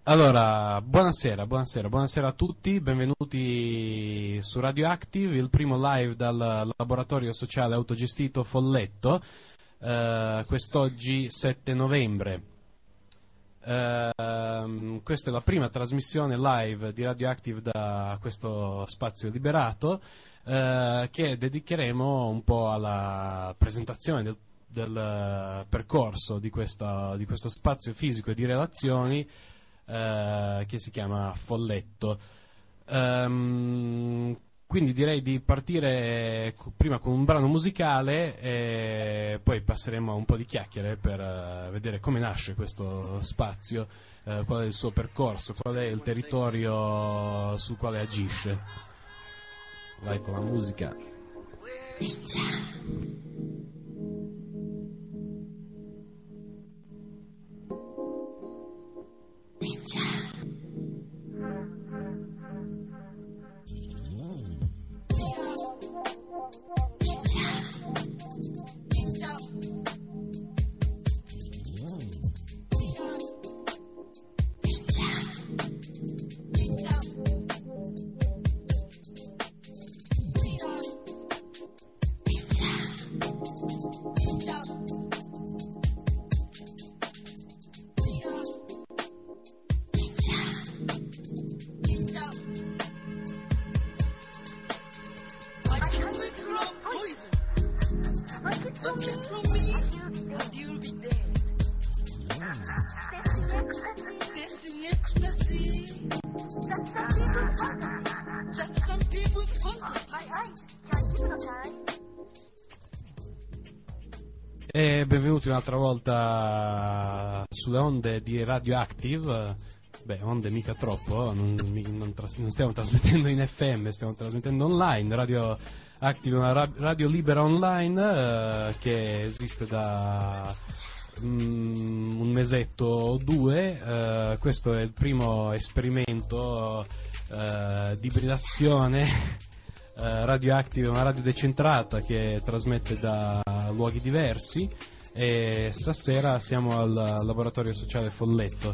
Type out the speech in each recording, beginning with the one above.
Allora, buonasera a tutti, benvenuti su Radioactive, il primo live dal laboratorio sociale autogestito Folletto, quest'oggi 7 novembre. Questa è la prima trasmissione live di Radioactive da questo spazio liberato, che dedicheremo un po' alla presentazione del percorso di questo spazio fisico e di relazioni che si chiama Folletto. Quindi direi di partire prima con un brano musicale e poi passeremo a un po' di chiacchiere per vedere come nasce questo spazio, qual è il suo percorso, qual è il territorio sul quale agisce. Vai con la musica. E benvenuti un'altra volta sulle onde di Radioactive. Beh, onde mica troppo, non stiamo trasmettendo in FM, stiamo trasmettendo online. Radioactive è una radio libera online che esiste da un mesetto o due. Questo è il primo esperimento di ibridazione. Radioactive è una radio decentrata che trasmette da luoghi diversi e stasera siamo al laboratorio sociale Folletto.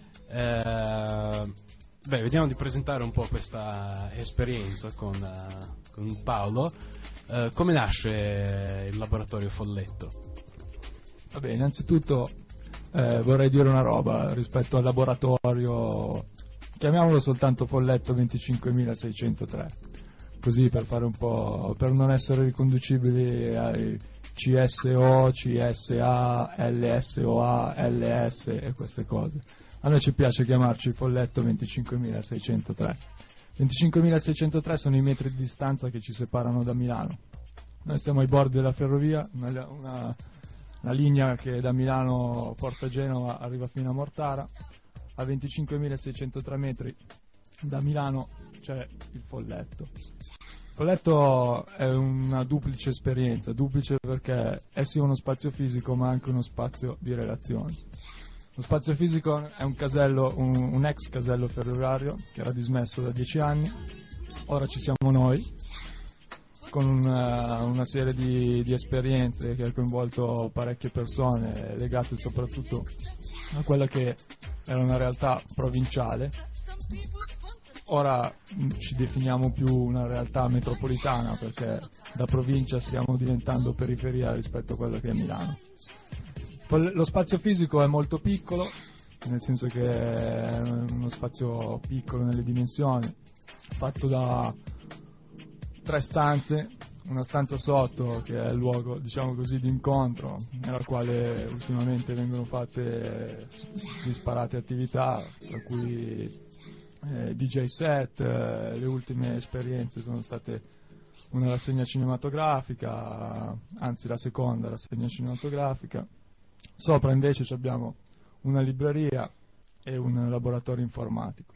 Vediamo di presentare un po' questa esperienza con Paolo. Come nasce il laboratorio Folletto? Vabbè, innanzitutto vorrei dire una roba rispetto al laboratorio, chiamiamolo soltanto Folletto 25603. Così per fare un po', per non essere riconducibili ai CSO, CSA, LSOA, LS e queste cose. A noi ci piace chiamarci Folletto 25603. 25603 sono i metri di distanza che ci separano da Milano. Noi stiamo ai bordi della ferrovia, una linea che da Milano porta Genova arriva fino a Mortara. A 25.603 metri da Milano c'è il Folletto. Il Folletto è una duplice esperienza, duplice perché è sì uno spazio fisico ma anche uno spazio di relazioni. Lo spazio fisico è un casello, un ex casello ferroviario che era dismesso da 10 anni, ora ci siamo noi con una serie di esperienze che ha coinvolto parecchie persone legate soprattutto a quella che era una realtà provinciale. Ora ci definiamo più una realtà metropolitana perché da provincia stiamo diventando periferia rispetto a quello che è Milano. Lo spazio fisico è molto piccolo, nel senso che è uno spazio piccolo nelle dimensioni, fatto da 3 stanze, una stanza sotto che è il luogo, diciamo così, di incontro nella quale ultimamente vengono fatte disparate attività, tra cui DJ set, le ultime esperienze sono state una rassegna cinematografica, anzi la seconda rassegna cinematografica. Sopra invece abbiamo una libreria e un laboratorio informatico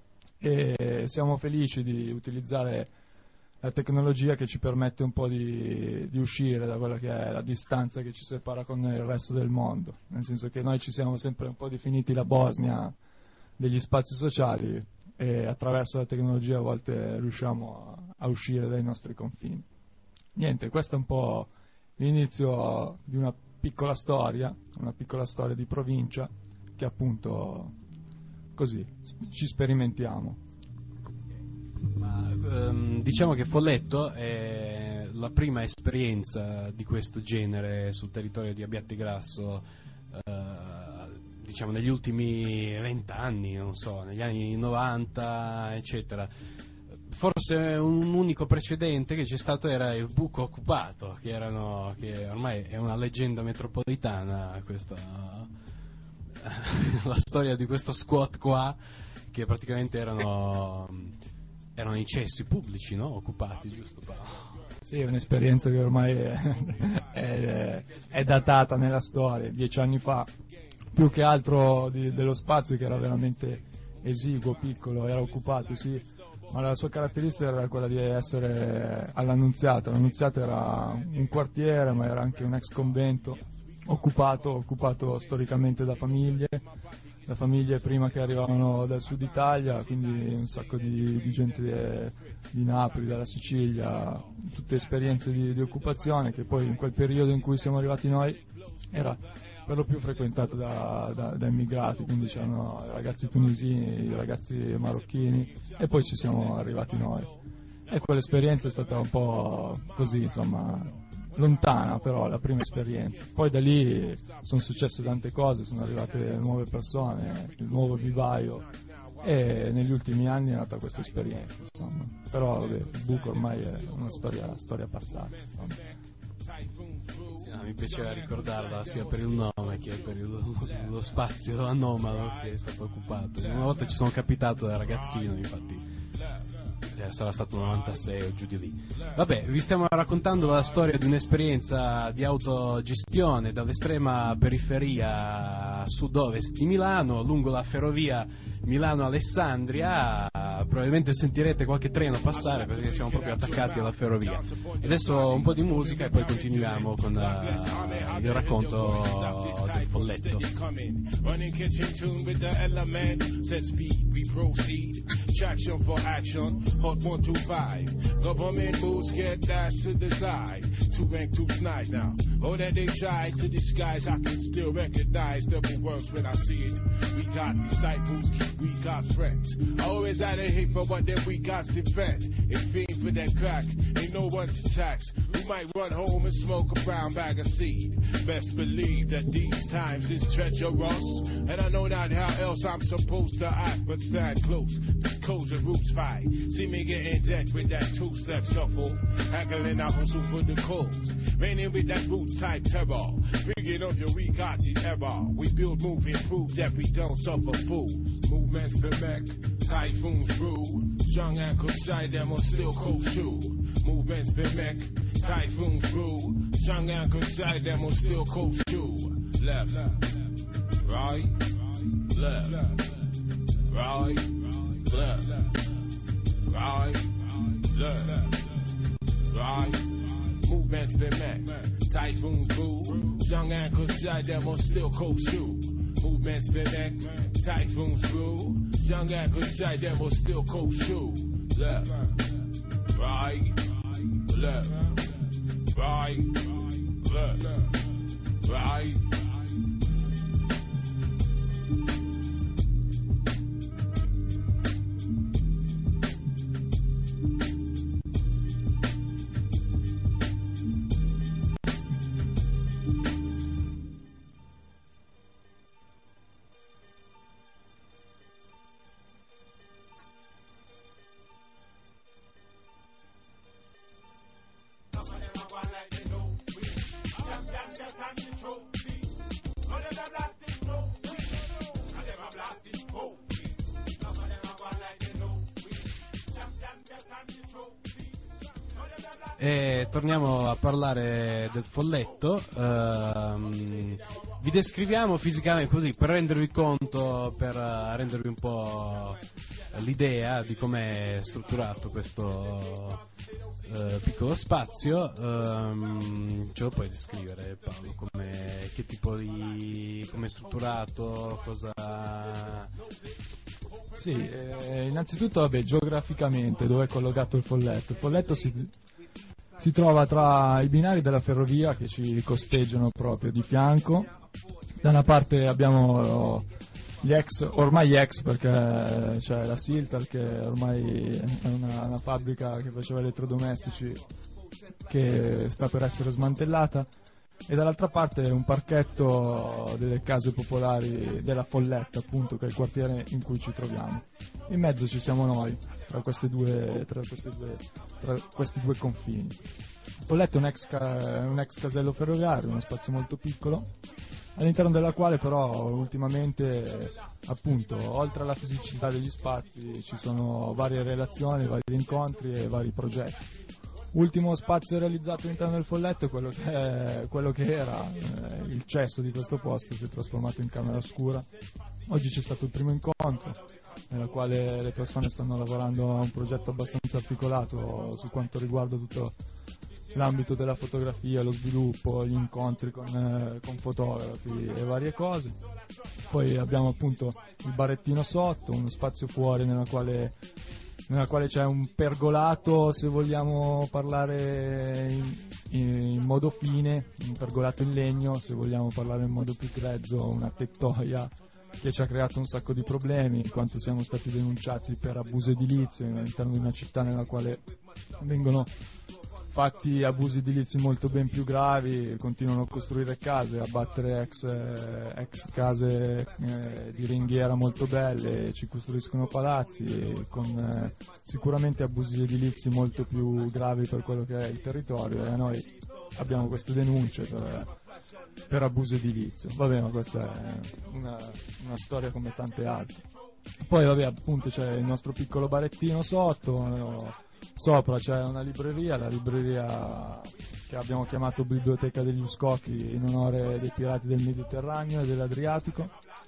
e siamo felici di utilizzare la tecnologia che ci permette un po' di uscire da quella che è la distanza che ci separa con il resto del mondo, nel senso che noi ci siamo sempre un po' definiti la Bosnia degli spazi sociali e attraverso la tecnologia a volte riusciamo a uscire dai nostri confini. Niente, questo è un po' l'inizio di una piccola storia di provincia che appunto così, ci sperimentiamo. Diciamo che Folletto è la prima esperienza di questo genere sul territorio di Abbiategrasso, diciamo negli ultimi 20 anni, non so, negli anni 90, eccetera. Forse un unico precedente che c'è stato era il Buco Occupato, che ormai è una leggenda metropolitana, questa la storia di questo squat qua, che praticamente erano i cessi pubblici, no? Occupati, giusto Paolo? Sì, è un'esperienza che ormai è datata nella storia. 10 anni fa, più che altro dello spazio, che era veramente esiguo, piccolo, era occupato, sì, ma la sua caratteristica era quella di essere all'Annunziata. L'Annunziata era un quartiere, ma era anche un ex convento occupato storicamente da famiglie prima che arrivavano dal sud Italia, quindi un sacco di gente di Napoli, dalla Sicilia, tutte esperienze di occupazione che poi in quel periodo in cui siamo arrivati noi era per lo più frequentato da immigrati, quindi c'erano ragazzi tunisini, ragazzi marocchini, e poi ci siamo arrivati noi. E quell'esperienza è stata un po' così, insomma, lontana, però la prima esperienza. Poi da lì sono successe tante cose, sono arrivate nuove persone, il nuovo vivaio, e negli ultimi anni è nata questa esperienza, insomma. Però vabbè, il Buco ormai è una storia passata, insomma. Mi piaceva ricordarla sia per il nome che per lo spazio anomalo che è stato occupato. Una volta ci sono capitato da ragazzino, infatti sarà stato 96 o giù di lì. Vabbè, vi stiamo raccontando la storia di un'esperienza di autogestione dall'estrema periferia a sud-ovest di Milano, lungo la ferrovia Milano-Alessandria. Probabilmente sentirete qualche treno passare perché siamo proprio attaccati alla ferrovia. Adesso un po' di musica e poi continuiamo con il racconto del Folletto. Hot 125. Government moves get dash to the side. To rank too snide now. Oh, that they try to disguise. I can still recognize double works when I see it. We got disciples, we got friends. Always out of hate for what then we got to defend. If fiend for that crack, ain't no one to tax. We might run home and smoke a brown bag of seed. Best believe that these times is treacherous. And I know not how else I'm supposed to act, but stand close to codes and roots fight. See me get in debt with that two-step shuffle. Haggling I hustle for the cause. Raining with that roots type terror. Bringing up your Ricati error. We build, move, improve that we don't suffer fools. Movements for mech, typhoons brew. Young and Kushai, them on still cold shoe. Movements for mech, typhoons brew. Young and Kushai, them on still cold shoe. Left, right, left, right, left. Right, left, right, movements been met. Typhoon brew, young and Kushai, them on still cold shoe. Movements been met. Typhoon brew, young and Kushai, them on still cold shoe. Left, right, left, right, left, right. E torniamo a parlare del Folletto. Vi descriviamo fisicamente così per rendervi conto, per rendervi un po' l'idea di come è strutturato questo piccolo spazio. Ce lo puoi descrivere, Paolo, che tipo di, come è strutturato, cosa? Sì, innanzitutto vabbè, geograficamente dove è collocato il Folletto? Il Folletto si trova tra i binari della ferrovia che ci costeggiano proprio di fianco. Da una parte abbiamo ormai ex, perché c'è la Siltal che ormai è una fabbrica che faceva elettrodomestici che sta per essere smantellata, e dall'altra parte un parchetto delle case popolari della Folletta, appunto, che è il quartiere in cui ci troviamo. In mezzo ci siamo noi, tra questi due confini. Folletta è un ex casello ferroviario, uno spazio molto piccolo, all'interno della quale però ultimamente, appunto, oltre alla fisicità degli spazi ci sono varie relazioni, vari incontri e vari progetti. Ultimo spazio realizzato all'interno del Folletto è quello che era il cesso di questo posto, si è trasformato in camera oscura. Oggi c'è stato il primo incontro nella quale le persone stanno lavorando a un progetto abbastanza articolato su quanto riguarda tutto l'ambito della fotografia, lo sviluppo, gli incontri con fotografi e varie cose. Poi abbiamo appunto il barettino sotto, uno spazio fuori nella quale c'è un pergolato, se vogliamo parlare in modo fine, un pergolato in legno, se vogliamo parlare in modo più grezzo, una tettoia che ci ha creato un sacco di problemi, in quanto siamo stati denunciati per abuso edilizio all'interno di una città nella quale vengono fatti abusi edilizi molto ben più gravi, continuano a costruire case, a battere ex case di ringhiera molto belle, ci costruiscono palazzi con sicuramente abusi edilizi molto più gravi per quello che è il territorio, e noi abbiamo queste denunce per abuso edilizio. Vabbè, ma questa è una storia come tante altre. Poi vabbè, appunto, c'è il nostro piccolo barettino sopra c'è una libreria, la libreria che abbiamo chiamato Biblioteca degli Uscochi in onore dei pirati del Mediterraneo e dell'Adriatico.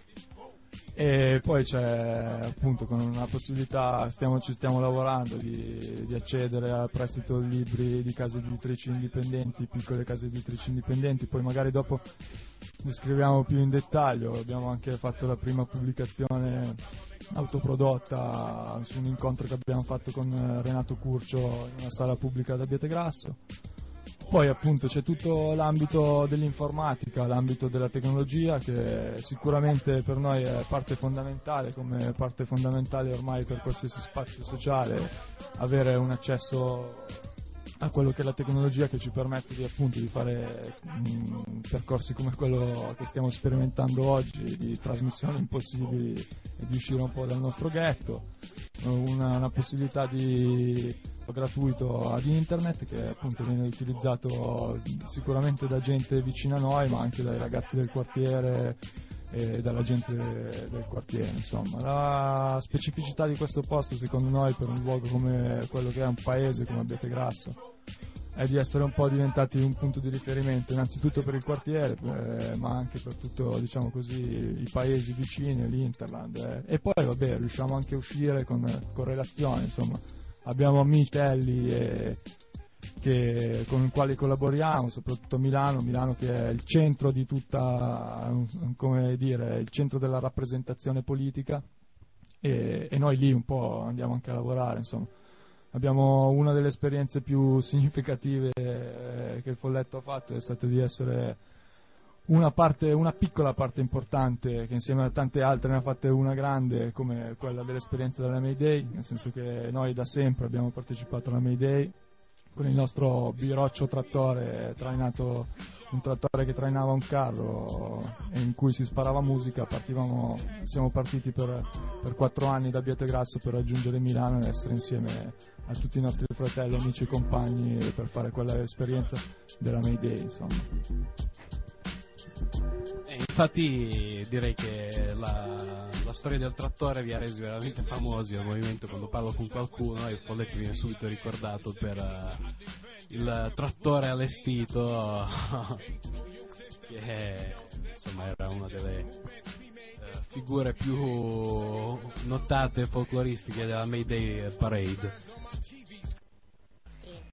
E poi c'è, appunto, con una possibilità, ci stiamo lavorando di accedere al prestito di libri di case editrici indipendenti, piccole case editrici indipendenti. Poi magari dopo descriviamo più in dettaglio. Abbiamo anche fatto la prima pubblicazione autoprodotta su un incontro che abbiamo fatto con Renato Curcio in una sala pubblica da Bietegrasso. Poi appunto c'è tutto l'ambito dell'informatica, l'ambito della tecnologia, che sicuramente per noi è parte fondamentale, come parte fondamentale ormai per qualsiasi spazio sociale, avere un accesso a quello che è la tecnologia che ci permette di fare percorsi come quello che stiamo sperimentando oggi, di trasmissioni impossibili e di uscire un po' dal nostro ghetto, una possibilità di gratuito ad internet che appunto viene utilizzato sicuramente da gente vicina a noi, ma anche dai ragazzi del quartiere e dalla gente del quartiere. Insomma, la specificità di questo posto, secondo noi, per un luogo come quello che è un paese come Bietegrasso, è di essere un po' diventati un punto di riferimento innanzitutto per il quartiere, ma anche per tutto, diciamo così, i paesi vicini, l'Interland, e poi vabbè, riusciamo anche a uscire con relazioni, insomma. Abbiamo amici con i quali collaboriamo, soprattutto Milano che è il centro di tutta, come dire, il centro della rappresentazione politica, e noi lì un po' andiamo anche a lavorare, insomma. Abbiamo una delle esperienze più significative che il Folletto ha fatto è stata di essere una piccola parte importante, che insieme a tante altre ne ha fatte una grande, come quella dell'esperienza della Mayday, nel senso che noi da sempre abbiamo partecipato alla Mayday con il nostro biroccio trattore, un trattore che trainava un carro e in cui si sparava musica. Siamo partiti per 4 anni da Bietegrasso per raggiungere Milano e essere insieme a tutti i nostri fratelli, amici e compagni per fare quella esperienza della Mayday, insomma. Infatti direi che la storia del trattore vi ha resi veramente famosi al movimento. Quando parlo con qualcuno il Folletto viene subito ricordato per il trattore allestito che insomma era una delle figure più notate e folcloristiche della Mayday Parade.